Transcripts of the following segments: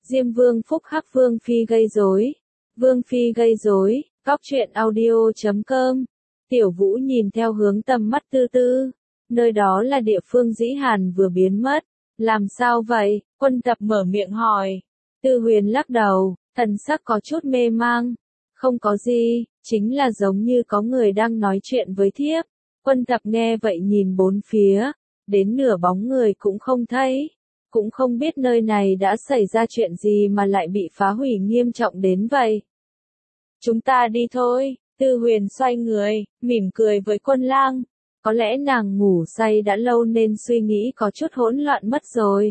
Diêm Vương phúc hắc Vương Phi gây rối. Vương Phi gây rối, góc truyện audio.com. Tiểu Vũ nhìn theo hướng tầm mắt Tư Tư. Nơi đó là địa phương Dĩ Hàn vừa biến mất. Làm sao vậy? Quân Tập mở miệng hỏi. Tư Huyền lắc đầu, thần sắc có chút mê mang. Không có gì, chính là giống như có người đang nói chuyện với thiếp. Quân Tập nghe vậy nhìn bốn phía, đến nửa bóng người cũng không thấy. Cũng không biết nơi này đã xảy ra chuyện gì mà lại bị phá hủy nghiêm trọng đến vậy. Chúng ta đi thôi. Tư Huyền xoay người, mỉm cười với Quân Lang. Có lẽ nàng ngủ say đã lâu nên suy nghĩ có chút hỗn loạn mất rồi.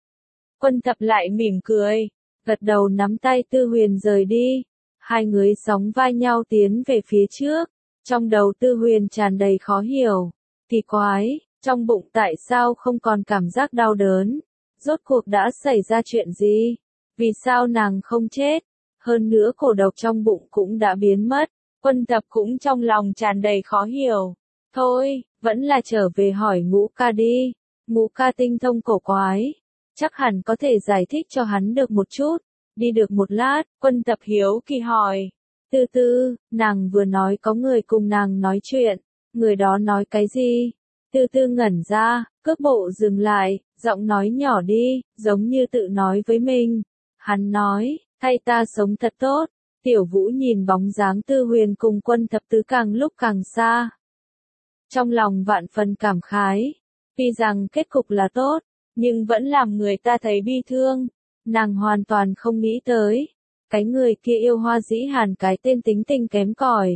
Quân Tập lại mỉm cười, gật đầu nắm tay Tư Huyền rời đi. Hai người sóng vai nhau tiến về phía trước. Trong đầu Tư Huyền tràn đầy khó hiểu. Kỳ quái, trong bụng tại sao không còn cảm giác đau đớn? Rốt cuộc đã xảy ra chuyện gì? Vì sao nàng không chết? Hơn nữa cổ độc trong bụng cũng đã biến mất. Quân Tập cũng trong lòng tràn đầy khó hiểu. Thôi, vẫn là trở về hỏi Ngũ Ca đi. Ngũ Ca tinh thông cổ quái. Chắc hẳn có thể giải thích cho hắn được một chút. Đi được một lát, Quân Tập hiếu kỳ hỏi. Tư Tư, nàng vừa nói có người cùng nàng nói chuyện. Người đó nói cái gì? Tư Tư ngẩn ra, cước bộ dừng lại, giọng nói nhỏ đi, giống như tự nói với mình. Hắn nói, thay ta sống thật tốt. Tiểu Vũ nhìn bóng dáng Tư Huyền cùng Quân Thập Tứ càng lúc càng xa. Trong lòng vạn phần cảm khái, tuy rằng kết cục là tốt, nhưng vẫn làm người ta thấy bi thương. Nàng hoàn toàn không nghĩ tới, cái người kia yêu Hoa Dĩ Hàn cái tên tính tình kém cỏi.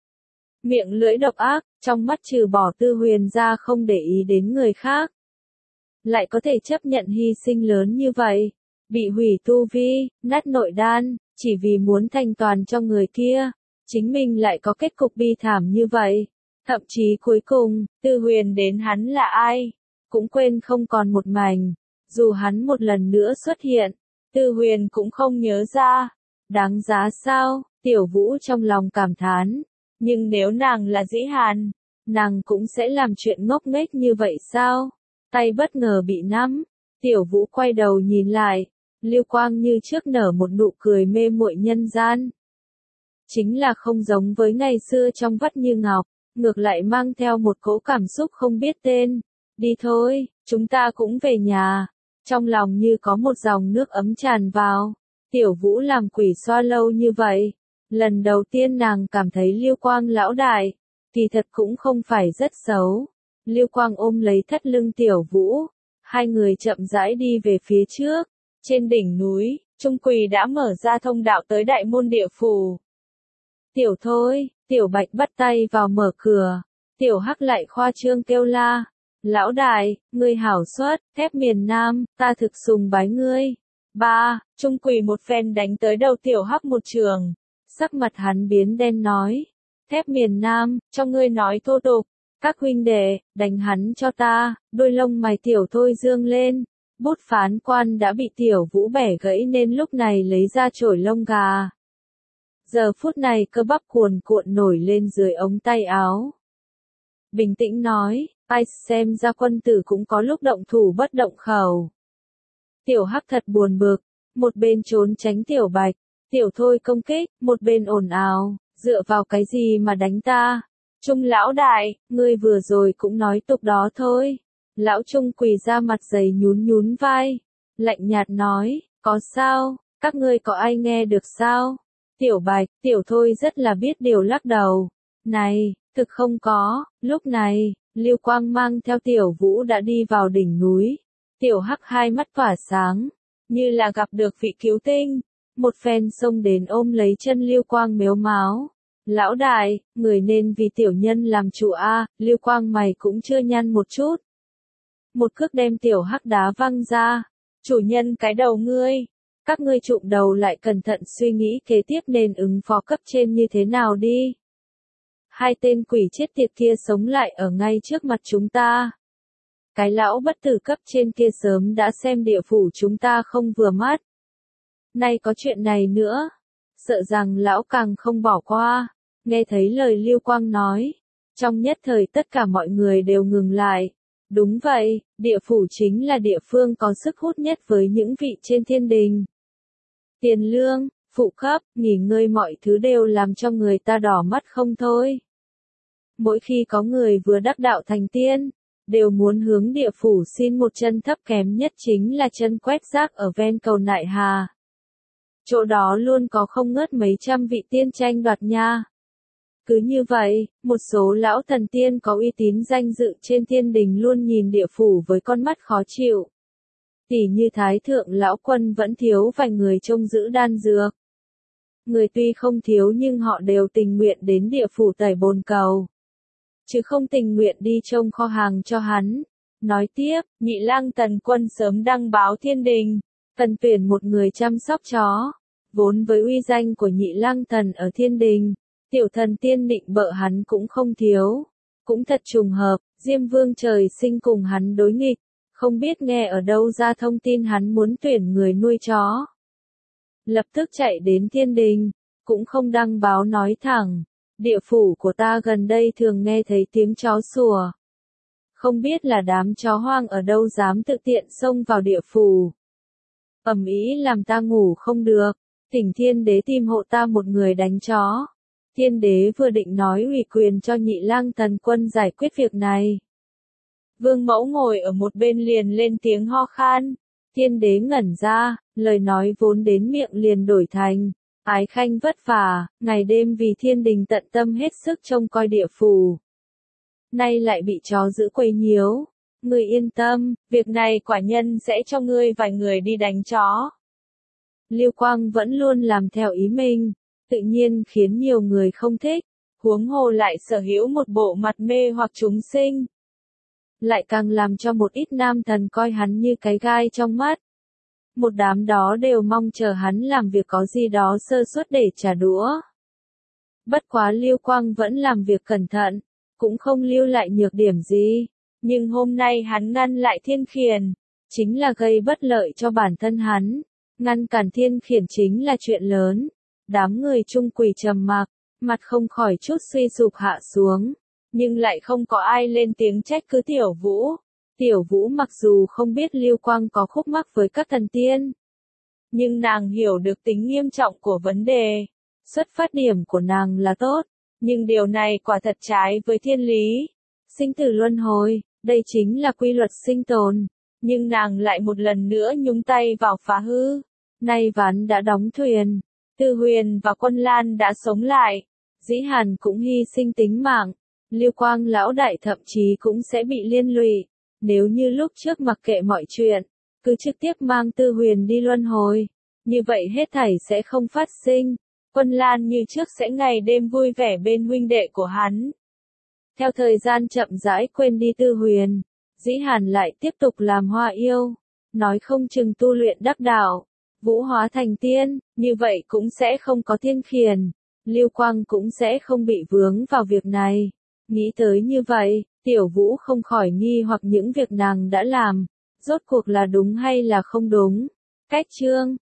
Miệng lưỡi độc ác, trong mắt trừ bỏ Tư Huyền ra không để ý đến người khác. Lại có thể chấp nhận hy sinh lớn như vậy, bị hủy tu vi, nát nội đan, chỉ vì muốn thành toàn cho người kia. Chính mình lại có kết cục bi thảm như vậy. Thậm chí cuối cùng, Tư Huyền đến hắn là ai, cũng quên không còn một mảnh. Dù hắn một lần nữa xuất hiện, Tư Huyền cũng không nhớ ra. Đáng giá sao? Tiểu Vũ trong lòng cảm thán. Nhưng nếu nàng là Dĩ Hàn, nàng cũng sẽ làm chuyện ngốc nghếch như vậy sao? Tay bất ngờ bị nắm. Tiểu Vũ quay đầu nhìn lại. Lưu quang như trước nở một nụ cười mê muội nhân gian. Chính là không giống với ngày xưa trong vắt như ngọc, ngược lại mang theo một cỗ cảm xúc không biết tên. Đi thôi, chúng ta cũng về nhà. Trong lòng như có một dòng nước ấm tràn vào. Tiểu Vũ làm quỷ xoa lâu như vậy. Lần đầu tiên nàng cảm thấy Lưu Quang lão đại, kỳ thật cũng không phải rất xấu. Lưu Quang ôm lấy thắt lưng Tiểu Vũ. Hai người chậm rãi đi về phía trước. Trên đỉnh núi, Trung Quỳ đã mở ra thông đạo tới đại môn địa phủ. Tiểu Thôi, Tiểu Bạch bắt tay vào mở cửa. Tiểu Hắc lại khoa trương kêu la. Lão đại, ngươi hảo xuất, thép miền Nam, ta thực sùng bái ngươi. Ba, Trung Quỳ một phen đánh tới đầu Tiểu Hắc một trường. Sắc mặt hắn biến đen nói. Thép miền Nam, cho ngươi nói thô tục. Các huynh đệ, đánh hắn cho ta. Đôi lông mày Tiểu Thôi dương lên. Bút phán quan đã bị Tiểu Vũ bẻ gãy nên lúc này lấy ra chổi lông gà. Giờ phút này cơ bắp cuồn cuộn nổi lên dưới ống tay áo. Bình tĩnh nói, ai xem ra quân tử cũng có lúc động thủ bất động khẩu. Tiểu Hắc thật buồn bực, một bên trốn tránh Tiểu Bạch, Tiểu Thôi công kích, một bên ồn ào, dựa vào cái gì mà đánh ta? Trung lão đại, ngươi vừa rồi cũng nói tục đó thôi. Lão Trung quỳ ra mặt dày nhún nhún vai, lạnh nhạt nói, có sao, các ngươi có ai nghe được sao? Tiểu Bạch, Tiểu Thôi rất là biết điều lắc đầu. Này, thực không có. Lúc này, Lưu Quang mang theo Tiểu Vũ đã đi vào đỉnh núi. Tiểu Hắc hai mắt tỏa sáng, như là gặp được vị cứu tinh. Một phen xông đến ôm lấy chân Lưu Quang mếu máo. Lão đại, người nên vì tiểu nhân làm chủ a. Lưu Quang mày cũng chưa nhăn một chút. Một cước đem Tiểu Hắc đá văng ra. Chủ nhân cái đầu ngươi. Các ngươi trụm đầu lại cẩn thận suy nghĩ kế tiếp nên ứng phó cấp trên như thế nào đi. Hai tên quỷ chết tiệt kia sống lại ở ngay trước mặt chúng ta. Cái lão bất tử cấp trên kia sớm đã xem địa phủ chúng ta không vừa mắt. Nay có chuyện này nữa. Sợ rằng lão càng không bỏ qua. Nghe thấy lời Lưu Quang nói. Trong nhất thời tất cả mọi người đều ngừng lại. Đúng vậy, địa phủ chính là địa phương có sức hút nhất với những vị trên thiên đình. tiền lương, phụ cấp, nghỉ ngơi mọi thứ đều làm cho người ta đỏ mắt không thôi. Mỗi khi có người vừa đắc đạo thành tiên, đều muốn hướng địa phủ xin một chân thấp kém nhất chính là chân quét rác ở ven cầu Nại Hà. Chỗ đó luôn có không ngớt mấy trăm vị tiên tranh đoạt nha. Cứ như vậy, một số lão thần tiên có uy tín danh dự trên thiên đình luôn nhìn địa phủ với con mắt khó chịu. Tỉ như Thái Thượng Lão Quân vẫn thiếu vài người trông giữ đan dược. Người tuy không thiếu nhưng họ đều tình nguyện đến địa phủ tẩy bồn cầu, chứ không tình nguyện đi trông kho hàng cho hắn. Nói tiếp, Nhị Lang Thần Quân sớm đăng báo thiên đình, cần tuyển một người chăm sóc chó. Vốn với uy danh của Nhị Lang Thần ở thiên đình, tiểu thần tiên định bợ hắn cũng không thiếu. Cũng thật trùng hợp, Diêm Vương trời sinh cùng hắn đối nghịch, không biết nghe ở đâu ra thông tin hắn muốn tuyển người nuôi chó. Lập tức chạy đến thiên đình, cũng không đăng báo nói thẳng, địa phủ của ta gần đây thường nghe thấy tiếng chó sủa. Không biết là đám chó hoang ở đâu dám tự tiện xông vào địa phủ. Ầm ĩ làm ta ngủ không được, thỉnh thiên đế tìm hộ ta một người đánh chó. Thiên đế vừa định nói ủy quyền cho Nhị Lang Thần Quân giải quyết việc này. Vương Mẫu ngồi ở một bên liền lên tiếng ho khan. Thiên đế ngẩn ra, lời nói vốn đến miệng liền đổi thành, ái khanh vất vả, ngày đêm vì thiên đình tận tâm hết sức trông coi địa phủ. Nay lại bị chó giữ quấy nhiễu. Ngươi yên tâm, việc này quả nhân sẽ cho ngươi vài người đi đánh chó. Lưu Quang vẫn luôn làm theo ý mình, tự nhiên khiến nhiều người không thích, huống hồ lại sở hữu một bộ mặt mê hoặc chúng sinh. Lại càng làm cho một ít nam thần coi hắn như cái gai trong mắt. Một đám đó đều mong chờ hắn làm việc có gì đó sơ suất để trả đũa. Bất quá Lưu Quang vẫn làm việc cẩn thận, cũng không lưu lại nhược điểm gì. Nhưng hôm nay hắn ngăn lại Thiên Khiển, chính là gây bất lợi cho bản thân hắn. Ngăn cản Thiên Khiển chính là chuyện lớn. Đám người chung quỳ trầm mặc, mặt không khỏi chút suy sụp hạ xuống. Nhưng lại không có ai lên tiếng trách cứ Tiểu Vũ. Tiểu Vũ mặc dù không biết Lưu Quang có khúc mắc với các thần tiên, nhưng nàng hiểu được tính nghiêm trọng của vấn đề. Xuất phát điểm của nàng là tốt, nhưng điều này quả thật trái với thiên lý. Sinh tử luân hồi, đây chính là quy luật sinh tồn. Nhưng nàng lại một lần nữa nhúng tay vào phá hư. Nay ván đã đóng thuyền, Tư Huyền và Quân Lan đã sống lại. Dĩ Hàn cũng hy sinh tính mạng. Lưu Quang lão đại thậm chí cũng sẽ bị liên lụy. Nếu như lúc trước mặc kệ mọi chuyện, cứ trực tiếp mang Tư Huyền đi luân hồi, như vậy hết thảy sẽ không phát sinh. Quân Lan như trước sẽ ngày đêm vui vẻ bên huynh đệ của hắn. Theo thời gian chậm rãi quên đi Tư Huyền, Dĩ Hàn lại tiếp tục làm hoa yêu, nói không chừng tu luyện đắc đạo, vũ hóa thành tiên, như vậy cũng sẽ không có Thiên Khiển. Lưu Quang cũng sẽ không bị vướng vào việc này. Nghĩ tới như vậy, Tiểu Vũ không khỏi nghi hoặc những việc nàng đã làm, rốt cuộc là đúng hay là không đúng. Cách chương